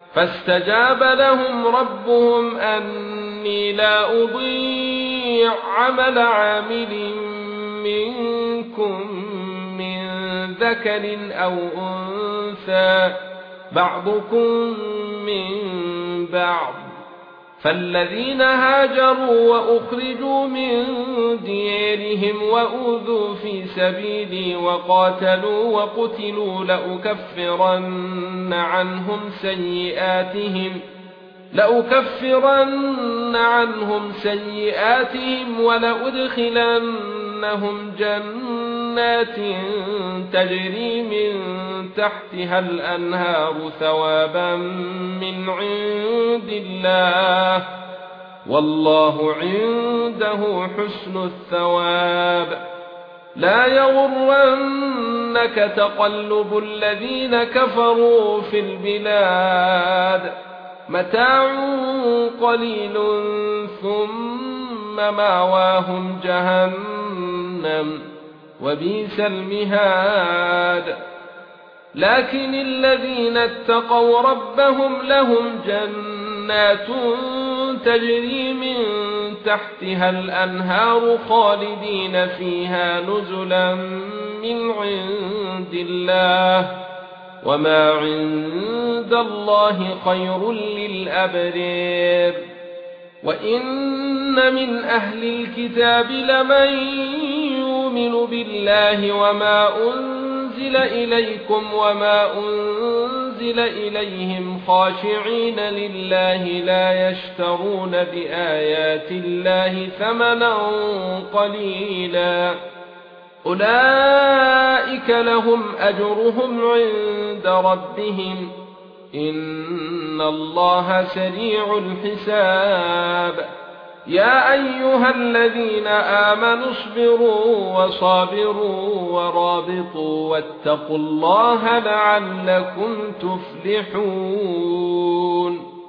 فاستجاب لهم ربهم أني لا أضيع عمل عامل منكم من ذكر أو أنثى بعضكم من بعض، فالذين هاجروا وأخرجوا من ديارهم وأوذوا في سبيلي وقاتلوا وقتلوا لأكفرن عنهم سيئاتهم ولأدخلنهم جنات تجري من تحتها الأنهار ثوابا من عند الله، والله عنده حسن الثواب. لا يغرنك تقلب الذين كفروا في البلاد، متاع قليل ثم مأواهم جهنم وبئس المهاد. لكن الذين اتقوا ربهم لهم جنات تجري من تحتها الأنهار خالدين فيها نزلا من عند الله، وما عند الله خير للأبرار. وإن من أهل الكتاب لمن يؤمن بالله وما أنزل إليكم وما أنزل إليهم خاشعين لله لا يشترون بآيات الله ثمنا قليلا، أولئك لهم أجرهم عند ربهم إن الله سريع الحساب. يا أيها الذين آمنوا اصبروا وصابروا ورابطوا واتقوا الله لعلكم تفلحون.